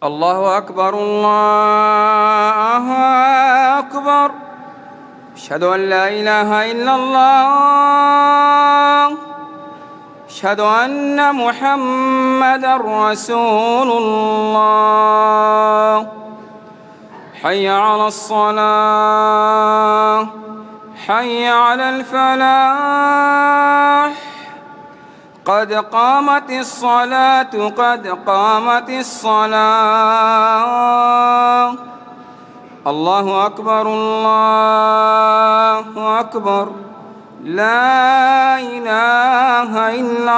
الله أكبر الله أكبر. أشهد أن لا إله إلا الله. أشهد أن محمدًا رسول الله. حي على الصلاة، حي على الفلاح. قد قامت الصلاة، قد قامت الصلاة. الله أكبر الله أكبر. لا إله إلا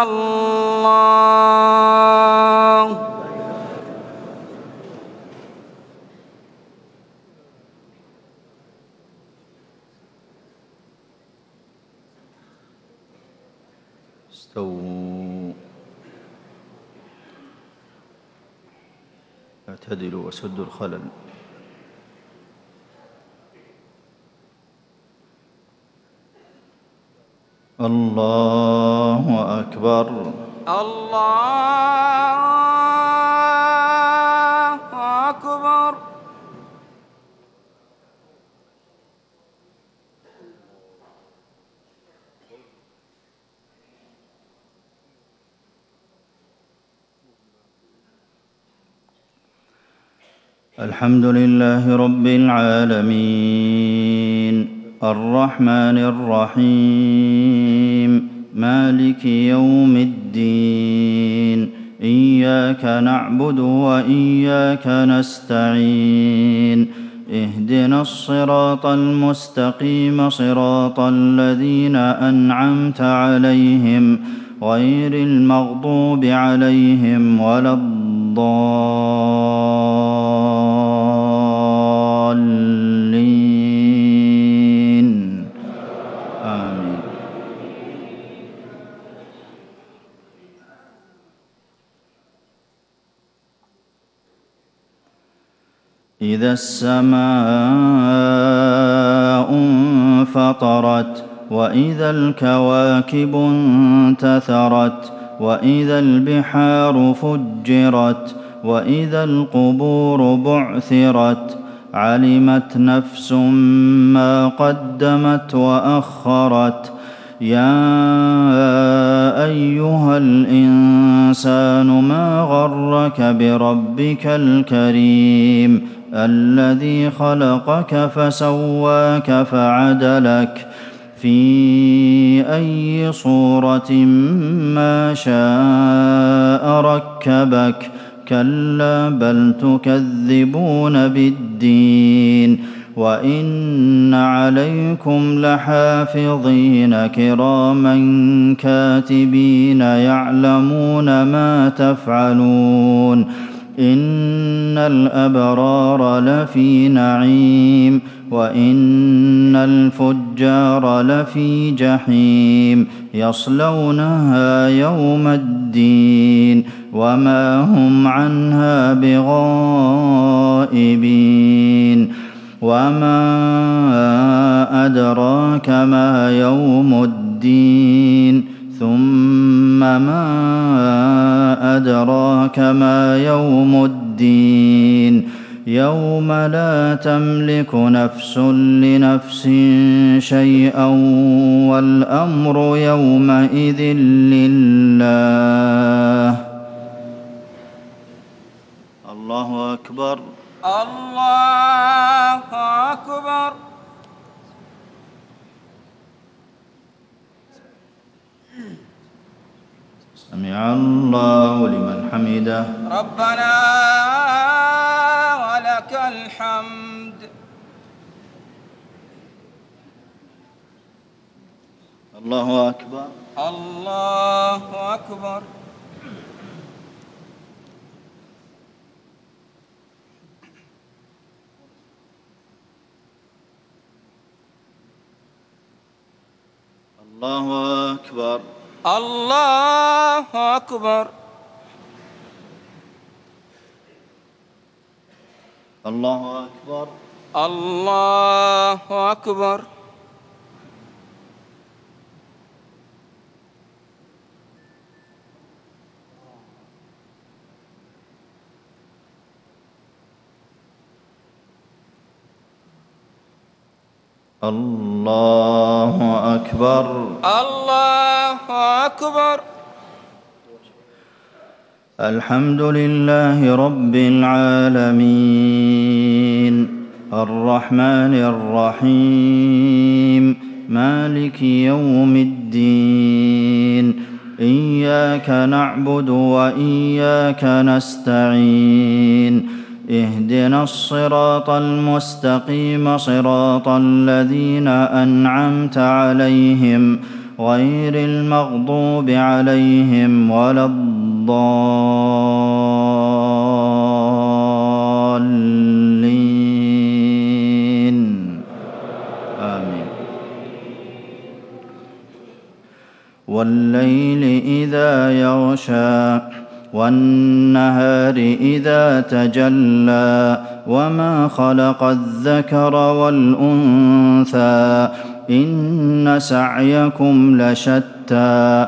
الله. استووا، اعتدلوا وسدوا الخلل. الله أكبر. الله أكبر. الحمد لله رب العالمين، الرحمن الرحيم، مالك يوم الدين. إياك نعبد وإياك نستعين. اهدنا الصراط المستقيم، صراط الذين أنعمت عليهم غير المغضوب عليهم ولا الضالين. آمين. إذا السماء انفطرت، وإذا الكواكب انتثرت، وإذا البحار فجرت، وإذا القبور بعثرت. علمت نفس ما قدمت وأخرت. يا أيها الإنسان ما غرك بربك الكريم الذي خلقك فسواك فعدلك في أي صورة ما شاء ركبك. كلا بل تكذبون بالدين، وإن عليكم لحافظين كراما كاتبين يعلمون ما تفعلون. إن الأبرار لفي نعيم، وإن الفجار لفي جحيم. يصلونها يوم الدين، وما هم عنها بغائبين. وما أدراك ما يوم الدين. ثم ما أدراك ما يوم الدين. يوم لا تملك نفس لنفس شيئا، والأمر يومئذ لله. الله أكبر. الله أكبر. سمع الله لمن حمده. ربنا ولك الحمد. الله أكبر. الله أكبر. الله أكبر. الله أكبر. الله أكبر. الله أكبر. الله أكبر. الله أكبر. الحمد لله رب العالمين الرحمن الرحيم مالك يوم الدين إياك نعبد وإياك نستعين اهدنا الصراط المستقيم صراط الذين أنعمت عليهم غير المغضوب عليهم ولا الضالين آمين. والليل إذا يغشى والنهار إذا تجلى وما خلق الذكر والأنثى إن سعيكم لشتى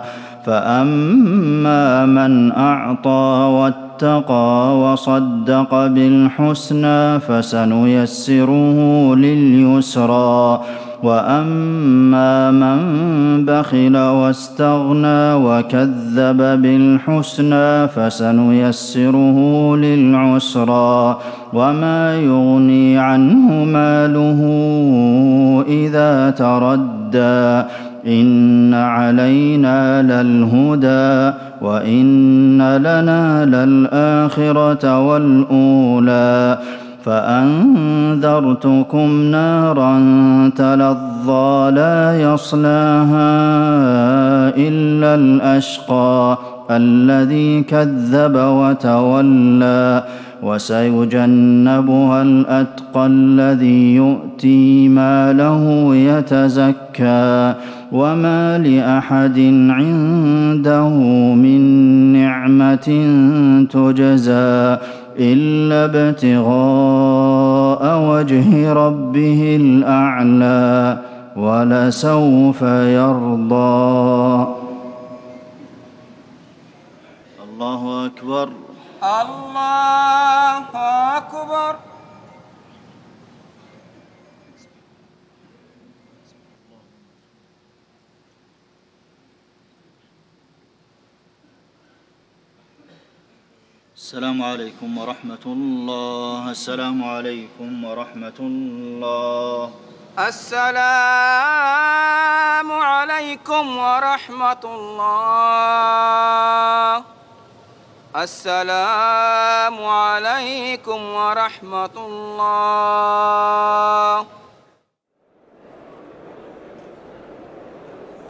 فأما من أعطى واتقى وصدق بالحسنى فسنيسره لليسرى وأما من بخل واستغنى وكذب بالحسنى فسنيسره للعسرى وما يغني عنه ماله إذا تردى إن علينا للهدى وإن لنا للآخرة والأولى فأنذرتكم نارا تلظى لا يصلاها إلا الأشقى الذي كذب وتولى وسيجنبها الأتقى الذي يؤتي ماله يتزكى وما لأحد عنده من نعمة تجزى إلا ابتغاء وجه ربه الأعلى ولسوف يرضى. الله أكبر. الله أكبر. السلام عليكم ورحمة الله. السلام عليكم ورحمة الله. السلام عليكم ورحمة الله. السلام عليكم ورحمة الله.